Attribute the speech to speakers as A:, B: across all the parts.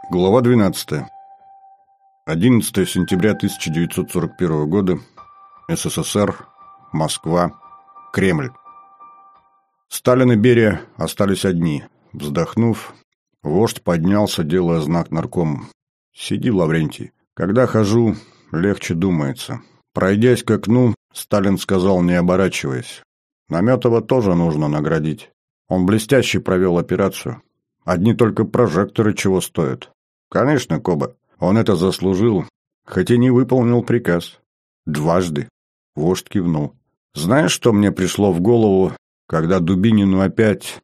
A: Глава 12. 11 сентября 1941 года. СССР. Москва. Кремль. Сталин и Берия остались одни. Вздохнув, вождь поднялся, делая знак наркому. «Сиди, Лаврентий. Когда хожу, легче думается». Пройдясь к окну, Сталин сказал, не оборачиваясь: «Наметова тоже нужно наградить. Он блестяще провел операцию. Одни только прожекторы чего стоят». «Конечно, Коба, он это заслужил, хоть и не выполнил приказ. Дважды». Вождь кивнул. «Знаешь, что мне пришло в голову, когда Дубинину опять...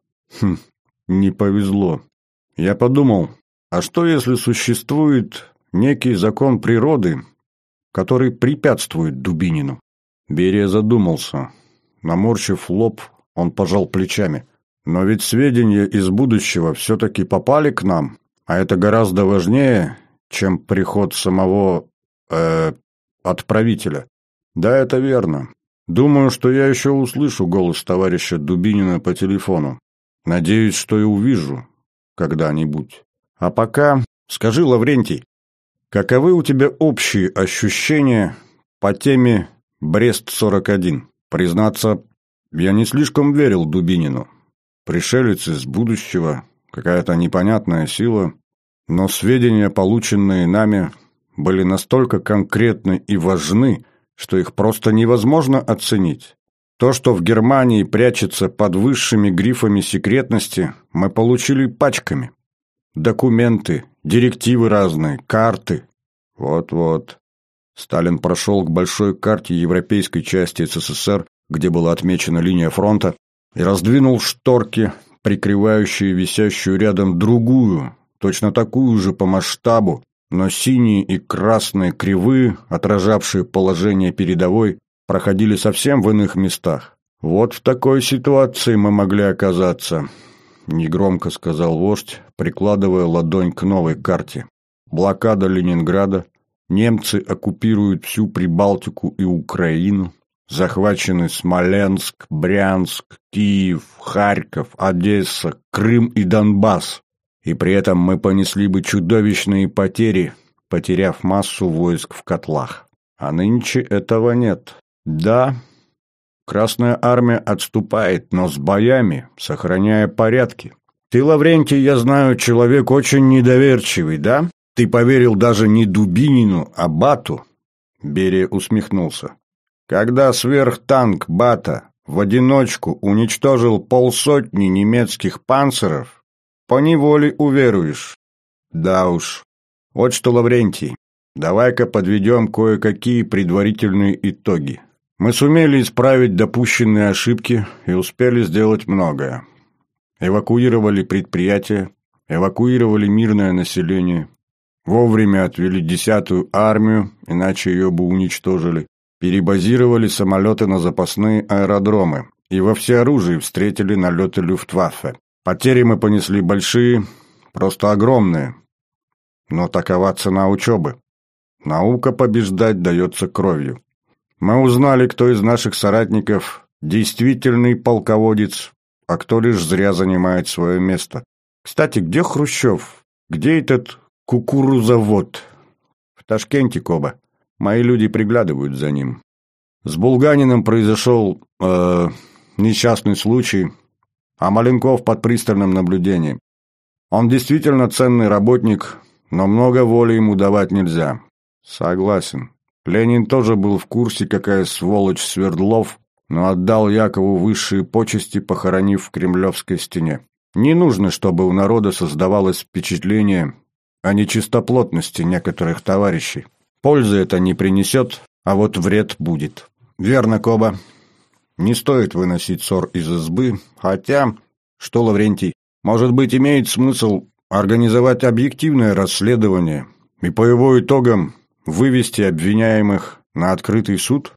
A: не повезло? Я подумал, а что если существует некий закон природы, который препятствует Дубинину?» Берия задумался. Наморщив лоб, он пожал плечами. «Но ведь сведения из будущего все-таки попали к нам, а это гораздо важнее, чем приход самого... отправителя». «Да, это верно. Думаю, что я еще услышу голос товарища Дубинина по телефону. Надеюсь, что и увижу когда-нибудь. А пока скажи, Лаврентий, каковы у тебя общие ощущения по теме Брест-41? Признаться, я не слишком верил Дубинину. Пришелец из будущего, какая-то непонятная сила, но сведения, полученные нами, были настолько конкретны и важны, что их просто невозможно оценить. То, что в Германии прячется под высшими грифами секретности, мы получили пачками. Документы, директивы разные, карты. Вот-вот. Сталин прошел к большой карте европейской части СССР, где была отмечена линия фронта, и раздвинул шторки, прикрывающие висящую рядом другую, точно такую же по масштабу, но синие и красные кривые, отражавшие положение передовой, проходили совсем в иных местах. «Вот в такой ситуации мы могли оказаться», — негромко сказал вождь, прикладывая ладонь к новой карте. «Блокада Ленинграда, немцы оккупируют всю Прибалтику и Украину, захвачены Смоленск, Брянск, Киев, Харьков, Одесса, Крым и Донбасс. И при этом мы понесли бы чудовищные потери, потеряв массу войск в котлах. А нынче этого нет. Да, Красная Армия отступает, но с боями, сохраняя порядки. Ты, Лаврентий, я знаю, человек очень недоверчивый, да? Ты поверил даже не Дубинину, а Бату». Берия усмехнулся. «Когда сверхтанк Бата в одиночку уничтожил 50 немецких панцеров, поневоле уверуешь». «Да уж. Вот что, Лаврентий, давай-ка подведем кое-какие предварительные итоги. Мы сумели исправить допущенные ошибки и успели сделать многое. Эвакуировали предприятия, эвакуировали мирное население, вовремя отвели 10-ю армию, иначе ее бы уничтожили, перебазировали самолеты на запасные аэродромы и во всеоружии встретили налеты Люфтваффе. Потери мы понесли большие, просто огромные. Но такова цена учебы. Наука побеждать дается кровью. Мы узнали, кто из наших соратников действительный полководец, а кто лишь зря занимает свое место. Кстати, где Хрущев? Где этот кукурузовод? В Ташкенте, Коба. Мои люди приглядывают за ним. С Булганиным произошел несчастный случай, а Маленков под пристальным наблюдением. Он действительно ценный работник, но много воли ему давать нельзя». «Согласен. Ленин тоже был в курсе, какая сволочь Свердлов, но отдал Якову высшие почести, похоронив в Кремлевской стене. Не нужно, чтобы у народа создавалось впечатление о нечистоплотности некоторых товарищей. Пользы это не принесет, а вот вред будет». «Верно, Коба. Не стоит выносить ссор из избы, хотя, что, Лаврентий, может быть, имеет смысл организовать объективное расследование и по его итогам вывести обвиняемых на открытый суд?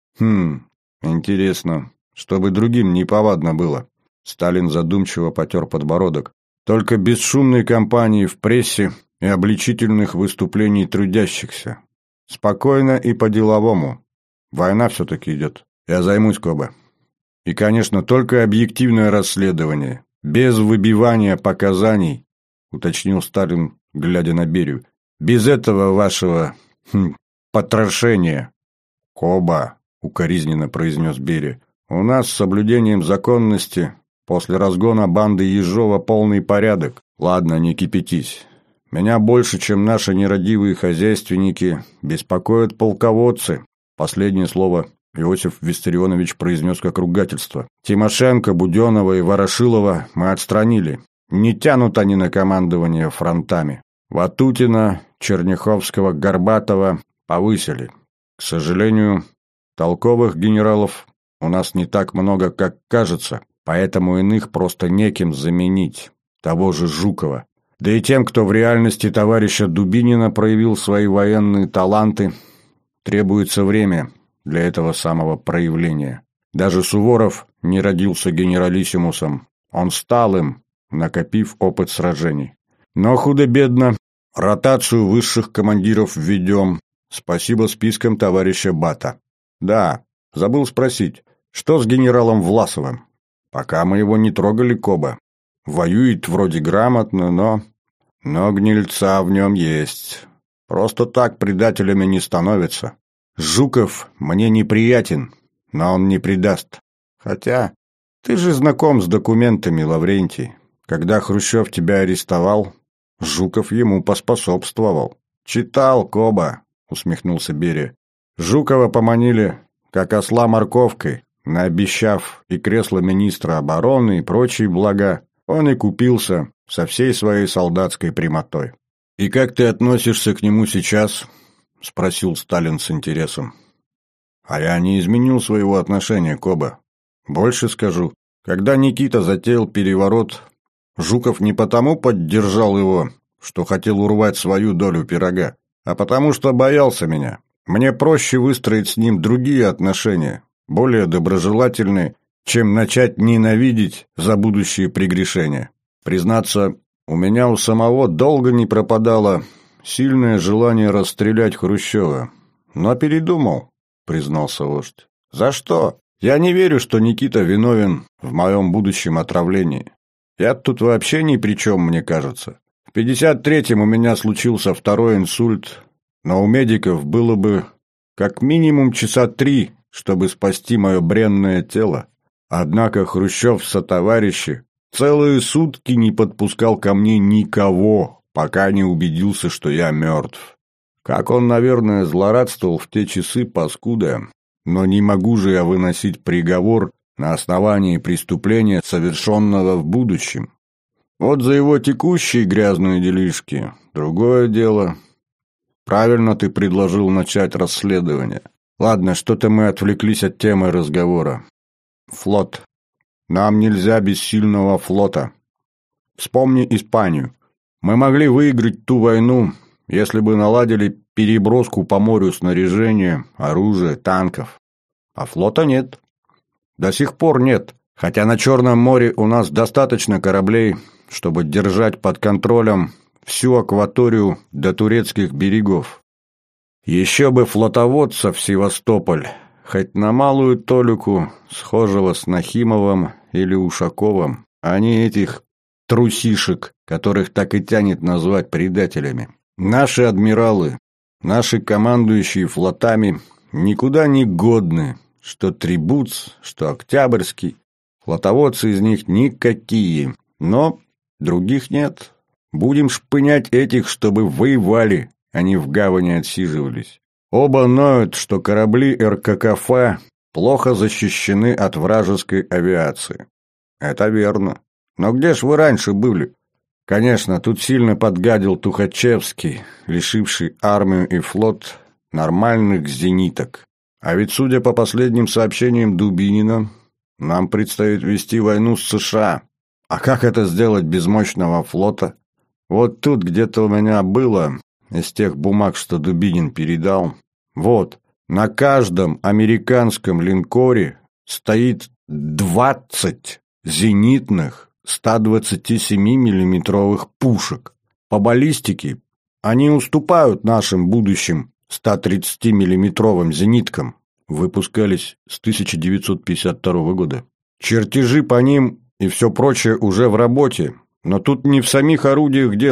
A: Интересно, чтобы другим неповадно было». Сталин задумчиво потер подбородок. «Только без шумной кампании в прессе и обличительных выступлений трудящихся. Спокойно и по-деловому. Война все-таки идет. Я займусь, Коба. И, конечно, только объективное расследование, без выбивания показаний», — уточнил Сталин глядя на Берию. «Без этого вашего потрошения». «Коба», — укоризненно произнес Берия, — «у нас с соблюдением законности после разгона банды Ежова полный порядок. Ладно, не кипятись. Меня больше, чем наши нерадивые хозяйственники, беспокоят полководцы». Последнее слово Иосиф Виссарионович произнес как ругательство. «Тимошенко, Буденова и Ворошилова мы отстранили. Не тянут они на командование фронтами. Ватутина, Черняховского, Горбатова повысили. К сожалению, толковых генералов у нас не так много, как кажется, поэтому иных просто неким заменить, того же Жукова. Да и тем, кто в реальности товарища Дубинина проявил свои военные таланты, требуется время для этого самого проявления. Даже Суворов не родился генералиссимусом, он стал им, накопив опыт сражений. Но худо-бедно ротацию высших командиров введем. Спасибо спискам товарища Бата. Да, забыл спросить, что с генералом Власовым? Пока мы его не трогали, Коба. Воюет вроде грамотно, но гнильца в нем есть. Просто так предателями не становятся. Жуков мне неприятен, но он не предаст. Хотя ты же знаком с документами, Лаврентий. Когда Хрущев тебя арестовал, Жуков ему поспособствовал. «Читал, Коба», — усмехнулся Берия. «Жукова поманили, как осла морковкой, наобещав и кресло министра обороны, и прочие блага. Он и купился со всей своей солдатской прямотой». «И как ты относишься к нему сейчас?» — спросил Сталин с интересом. «А я не изменил своего отношения, Коба. Больше скажу. Когда Никита затеял переворот, Жуков не потому поддержал его, что хотел урвать свою долю пирога, а потому что боялся меня. Мне проще выстроить с ним другие отношения, более доброжелательные, чем начать ненавидеть за будущие прегрешения. Признаться, у меня у самого долго не пропадало сильное желание расстрелять Хрущева. Но передумал», — признался вождь. «За что? Я не верю, что Никита виновен в моем будущем отравлении. Я тут вообще ни при чем, мне кажется. В 53-м у меня случился второй инсульт, но у медиков было бы как минимум часа 3, чтобы спасти мое бренное тело. Однако Хрущев сотоварищи целые сутки не подпускал ко мне никого, пока не убедился, что я мертв. Как он, наверное, злорадствовал в те часы, паскуда, но не могу же я выносить приговор на основании преступления, совершенного в будущем. Вот за его текущие грязные делишки другое дело. Правильно ты предложил начать расследование. Ладно, что-то мы отвлеклись от темы разговора. Флот. Нам нельзя без сильного флота. Вспомни Испанию. Мы могли выиграть ту войну, если бы наладили переброску по морю снаряжения, оружия, танков. А флота нет. До сих пор нет, хотя на Черном море у нас достаточно кораблей, чтобы держать под контролем всю акваторию до турецких берегов. Еще бы флотоводца в Севастополь, хоть на малую толику, схожего с Нахимовым или Ушаковым, а не этих трусишек, которых так и тянет назвать предателями. Наши адмиралы, наши командующие флотами никуда не годны, что Трибуц, что Октябрьский. Флотоводцы из них никакие, но других нет. Будем шпынять этих, чтобы воевали, а не в гавани отсиживались. Оба ноют, что корабли РККФ плохо защищены от вражеской авиации. Это верно. Но где ж вы раньше были? Конечно, тут сильно подгадил Тухачевский, лишивший армию и флот нормальных зениток. А ведь, судя по последним сообщениям Дубинина, нам предстоит вести войну с США. А как это сделать без мощного флота? Вот тут где-то у меня было, из тех бумаг, что Дубинин передал. Вот, на каждом американском линкоре стоит 20 зенитных 127 миллиметровых пушек. По баллистике они уступают нашим будущим 130 миллиметровым зениткам. Выпускались с 1952 года. Чертежи по ним и все прочее уже в работе, но тут не в самих орудиях дело.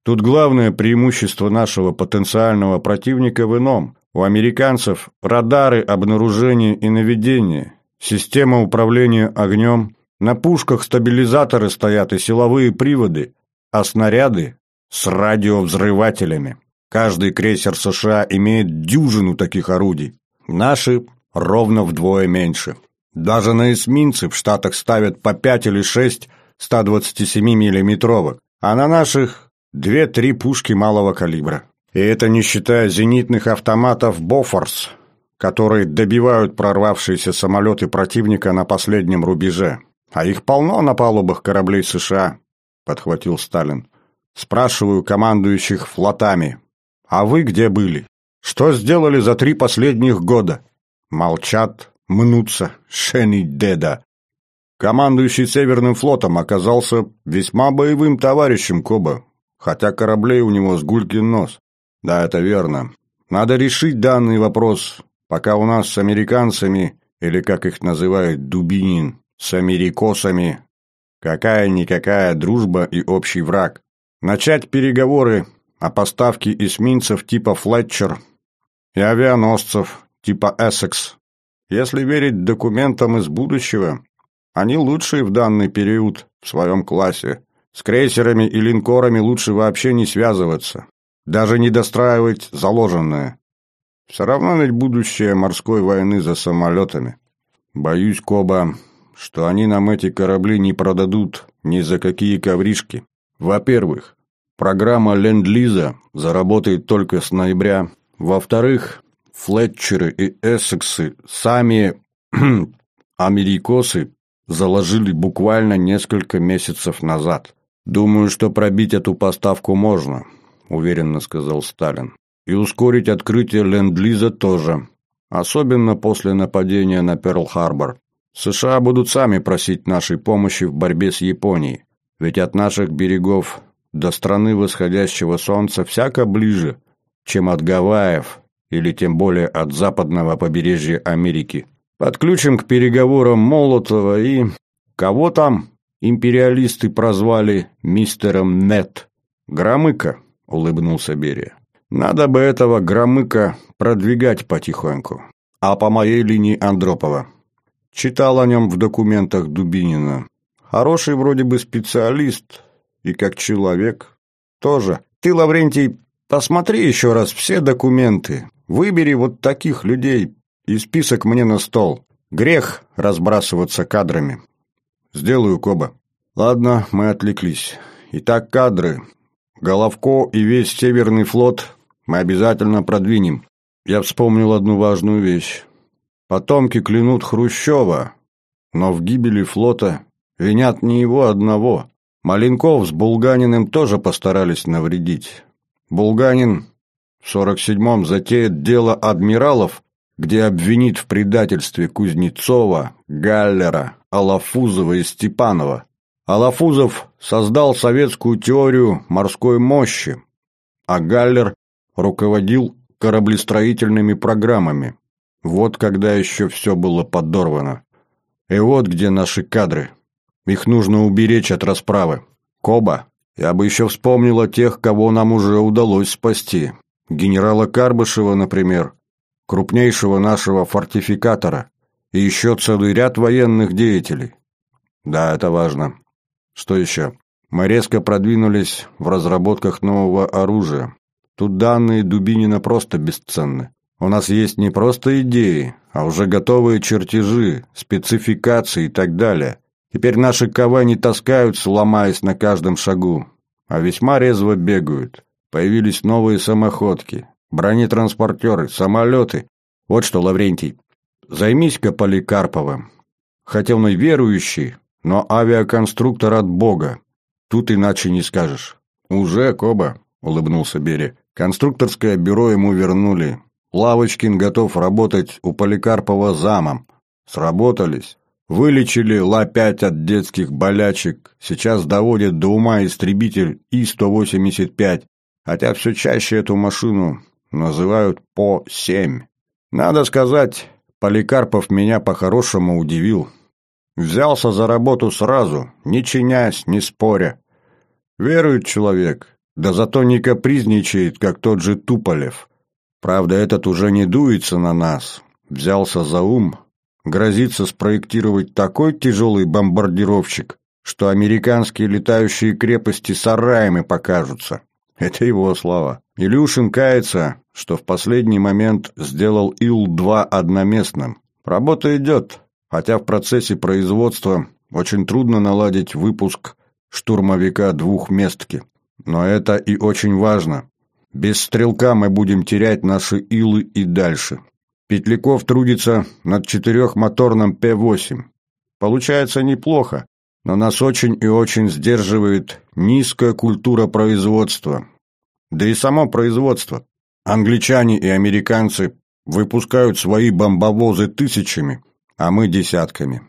A: Тут главное преимущество нашего потенциального противника в ином. У американцев радары обнаружения и наведения, система управления огнем, на пушках стабилизаторы стоят и силовые приводы, а снаряды с радиовзрывателями. Каждый крейсер США имеет дюжину таких орудий. Наши ровно вдвое меньше. Даже на эсминцы в Штатах ставят по 5 или 6 127 миллиметровок, а на наших 2-3 пушки малого калибра. И это не считая зенитных автоматов «Бофорс», которые добивают прорвавшиеся самолеты противника на последнем рубеже. А их полно на палубах кораблей США, подхватил Сталин. Спрашиваю командующих флотами. А вы где были? Что сделали за 3 последних года? Молчат, мнутся, шени деда. Командующий Северным флотом оказался весьма боевым товарищем, Коба, хотя кораблей у него с гулькин нос. Да, это верно. Надо решить данный вопрос, пока у нас с американцами, или как их называет Дубинин, с америкосами, какая-никакая дружба и общий враг. Начать переговоры о поставке эсминцев типа «Флетчер» и авианосцев типа «Эссекс». Если верить документам из будущего, они лучшие в данный период в своем классе. С крейсерами и линкорами лучше вообще не связываться, даже не достраивать заложенное. Все равно ведь будущее морской войны за самолетами. Боюсь, Коба, что они нам эти корабли не продадут ни за какие ковришки. Во-первых, программа Ленд-Лиза заработает только с ноября. Во-вторых, Флетчеры и Эссексы сами америкосы заложили буквально несколько месяцев назад. «Думаю, что пробить эту поставку можно», – уверенно сказал Сталин. «И ускорить открытие Ленд-Лиза тоже, особенно после нападения на Перл-Харбор. США будут сами просить нашей помощи в борьбе с Японией, ведь от наших берегов до страны восходящего солнца всяко ближе, чем от Гавайев или тем более от западного побережья Америки. Подключим к переговорам Молотова и... Кого там империалисты прозвали мистером Нет? Громыко, улыбнулся Берия. Надо бы этого Громыка продвигать потихоньку. А по моей линии Андропова. Читал о нем в документах Дубинина. Хороший вроде бы специалист и как человек тоже. Ты, Лаврентий, посмотри еще раз все документы. Выбери вот таких людей и список мне на стол. Грех разбрасываться кадрами. Сделаю, Коба. Ладно, мы отвлеклись. Итак, кадры. Головко и весь Северный флот мы обязательно продвинем. Я вспомнил одну важную вещь. Потомки клянут Хрущева, но в гибели флота винят не его одного. Маленков с Булганиным тоже постарались навредить. Булганин в 47-м затеет дело адмиралов, где обвинит в предательстве Кузнецова, Галлера, Алафузова и Степанова. Алафузов создал советскую теорию морской мощи, а Галлер руководил кораблестроительными программами. Вот когда еще все было подорвано. И вот где наши кадры. Их нужно уберечь от расправы. Коба, я бы еще вспомнил о тех, кого нам уже удалось спасти. Генерала Карбышева, например, крупнейшего нашего фортификатора, и еще целый ряд военных деятелей. Да, это важно. Что еще? Мы резко продвинулись в разработках нового оружия. Тут данные Дубинина просто бесценны. У нас есть не просто идеи, а уже готовые чертежи, спецификации и так далее. Теперь наши КВ не таскаются, ломаясь на каждом шагу, а весьма резво бегают. Появились новые самоходки, бронетранспортеры, самолеты. Вот что, Лаврентий, займись-ка Поликарповым. Хотя он и верующий, но авиаконструктор от Бога. Тут иначе не скажешь. Уже, Коба, улыбнулся Берия. Конструкторское бюро ему вернули. Лавочкин готов работать у Поликарпова замом. Сработались. Вылечили Ла-5 от детских болячек. Сейчас доводят до ума истребитель И-185. Хотя все чаще эту машину называют По-7. Надо сказать, Поликарпов меня по-хорошему удивил. Взялся за работу сразу, не чинясь, не споря. Верует человек, Да зато не капризничает, как тот же Туполев. Правда, этот уже не дуется на нас. Взялся за ум, грозится спроектировать такой тяжелый бомбардировщик, что американские летающие крепости сараями покажутся. Это его слова. Илюшин кается, что в последний момент сделал Ил-2 одноместным. Работа идет, хотя в процессе производства очень трудно наладить выпуск штурмовика двухместки. Но это и очень важно. Без стрелка мы будем терять наши Илы и дальше. Петляков трудится над четырехмоторным П-8. Получается неплохо, но нас очень и очень сдерживает низкая культура производства. Да и само производство. Англичане и американцы выпускают свои бомбовозы тысячами, а мы десятками.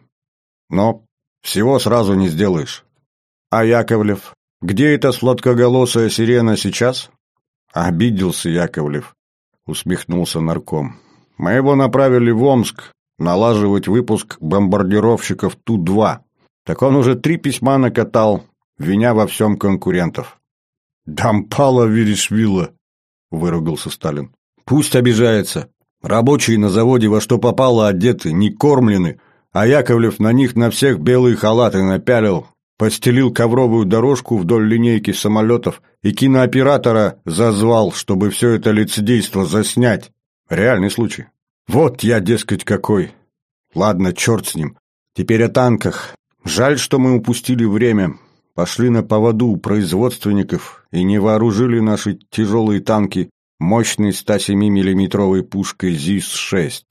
A: Но всего сразу не сделаешь. А Яковлев? Где эта сладкоголосая сирена сейчас? Обиделся Яковлев, усмехнулся нарком. Мы его направили в Омск налаживать выпуск бомбардировщиков Ту-2. Так он уже 3 письма накатал, виня во всем конкурентов. «Дампала Верешвила!» — выругался Сталин. «Пусть обижается. Рабочие на заводе во что попало одеты, не кормлены, а Яковлев на них на всех белые халаты напялил, постелил ковровую дорожку вдоль линейки самолетов и кинооператора зазвал, чтобы все это лицедейство заснять. Реальный случай. Вот я, дескать, какой. Ладно, черт с ним. Теперь о танках. Жаль, что мы упустили время. Пошли на поводу у производственников и не вооружили наши тяжелые танки мощной 107-миллиметровой пушкой ЗИС-6.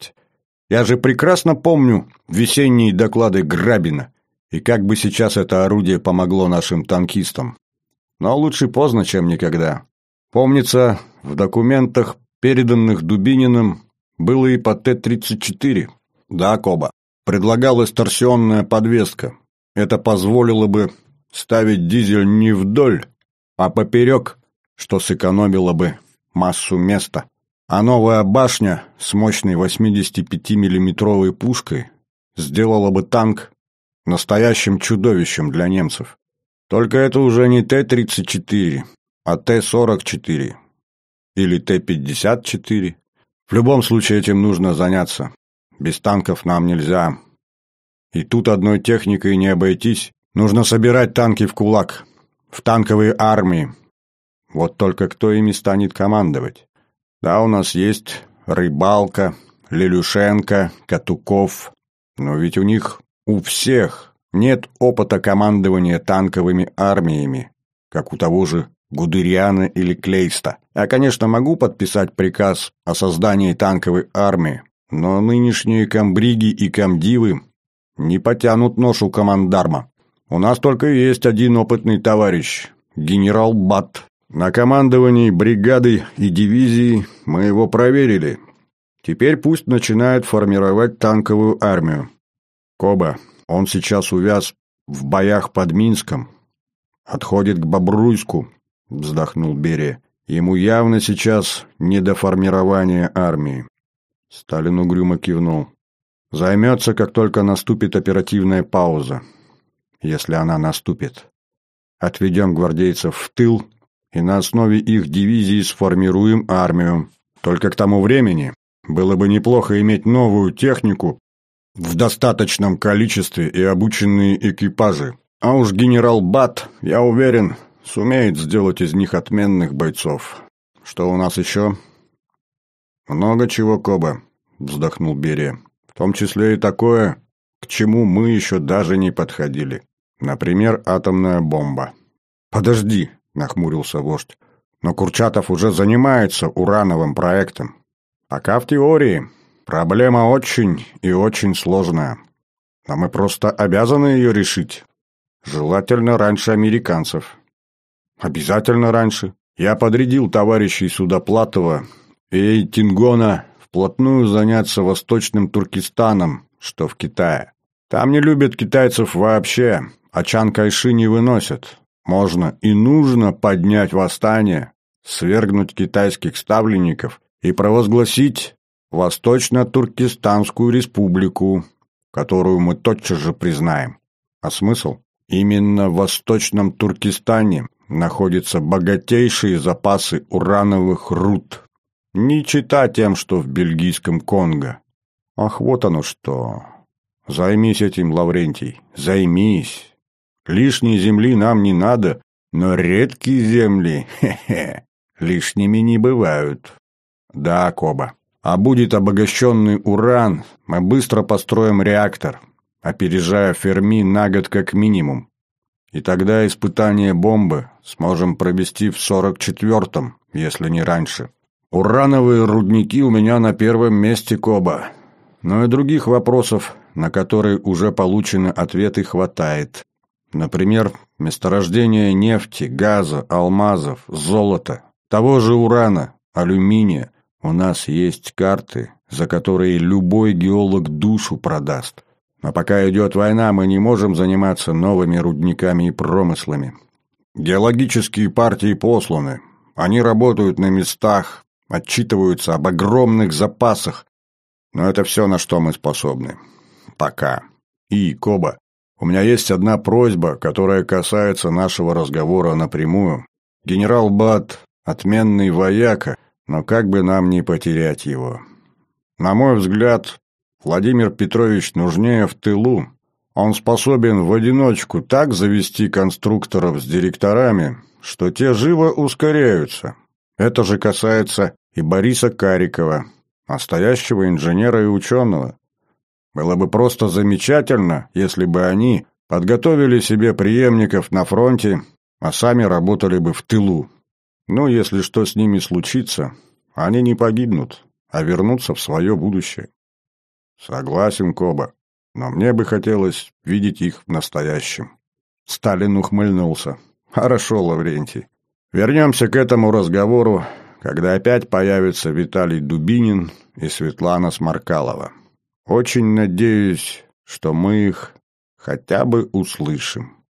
A: Я же прекрасно помню весенние доклады Грабина, и как бы сейчас это орудие помогло нашим танкистам. Но лучше поздно, чем никогда. Помнится, в документах, переданных Дубининым, было и по Т-34. Да, Коба, предлагалась торсионная подвеска. Это позволило бы ставить дизель не вдоль, а поперек, что сэкономило бы массу места. А новая башня с мощной 85-миллиметровой пушкой сделала бы танк настоящим чудовищем для немцев. Только это уже не Т-34, а Т-44 или Т-54. В любом случае этим нужно заняться. Без танков нам нельзя. И тут одной техникой не обойтись. Нужно собирать танки в кулак, в танковые армии. Вот только кто ими станет командовать? Да, у нас есть Рыбалка, Лелюшенко, Катуков. Но ведь у них, у всех, нет опыта командования танковыми армиями, как у того же Гудериана или Клейста. Я, конечно, могу подписать приказ о создании танковой армии, но нынешние комбриги и комдивы не потянут ношу командарма. У нас только есть один опытный товарищ – генерал Бат. На командовании бригады и дивизии мы его проверили. Теперь пусть начинает формировать танковую армию. Коба, он сейчас увяз в боях под Минском. Отходит к Бобруйску, вздохнул Берия. Ему явно сейчас не до формирования армии. Сталин угрюмо кивнул. Займется, как только наступит оперативная пауза. Если она наступит. Отведем гвардейцев в тыл и на основе их дивизии сформируем армию. Только к тому времени было бы неплохо иметь новую технику в достаточном количестве и обученные экипажи. А уж генерал Бат, я уверен, сумеет сделать из них отменных бойцов. Что у нас еще? Много чего, Коба, вздохнул Берия. В том числе и такое, к чему мы еще даже не подходили. Например, атомная бомба. «Подожди», — нахмурился вождь, «но Курчатов уже занимается урановым проектом. Пока в теории. Проблема очень и очень сложная. А мы просто обязаны ее решить. Желательно раньше американцев». «Обязательно раньше. Я подрядил товарищей Судоплатова и Эйтингона вплотную заняться Восточным Туркестаном, что в Китае. Там не любят китайцев вообще, а Чан Кайши не выносят. Можно и нужно поднять восстание, свергнуть китайских ставленников и провозгласить Восточно-Туркестанскую республику, которую мы тотчас же признаем. А смысл? Именно в Восточном Туркестане находятся богатейшие запасы урановых руд. Не чита тем, что в бельгийском Конго. Ах, вот оно что. Займись этим, Лаврентий, займись. Лишней земли нам не надо, но редкие земли, лишними не бывают. Да, Коба. А будет обогащенный уран, мы быстро построим реактор, опережая Ферми на год как минимум. И тогда испытание бомбы сможем провести в 44-м, если не раньше. Урановые рудники у меня на первом месте, Коба. Но и других вопросов, на которые уже получены ответы, хватает. Например, месторождение нефти, газа, алмазов, золота, того же урана, алюминия. У нас есть карты, за которые любой геолог душу продаст. Но пока идет война, мы не можем заниматься новыми рудниками и промыслами. Геологические партии посланы. Они работают на местах, отчитываются об огромных запасах. Но это все, на что мы способны. Пока. И, Коба, у меня есть одна просьба, которая касается нашего разговора напрямую. Генерал Бат – отменный вояка, но как бы нам не потерять его? На мой взгляд, Владимир Петрович нужнее в тылу. Он способен в одиночку так завести конструкторов с директорами, что те живо ускоряются. Это же касается и Бориса Карикова, настоящего инженера и ученого. Было бы просто замечательно, если бы они подготовили себе преемников на фронте, а сами работали бы в тылу. Ну, если что с ними случится, они не погибнут, а вернутся в свое будущее. Согласен, Коба, но мне бы хотелось видеть их в настоящем. Сталин ухмыльнулся. Хорошо, Лаврентий. Вернемся к этому разговору, когда опять появятся Виталий Дубинин и Светлана Сморкалова. Очень надеюсь, что мы их хотя бы услышим.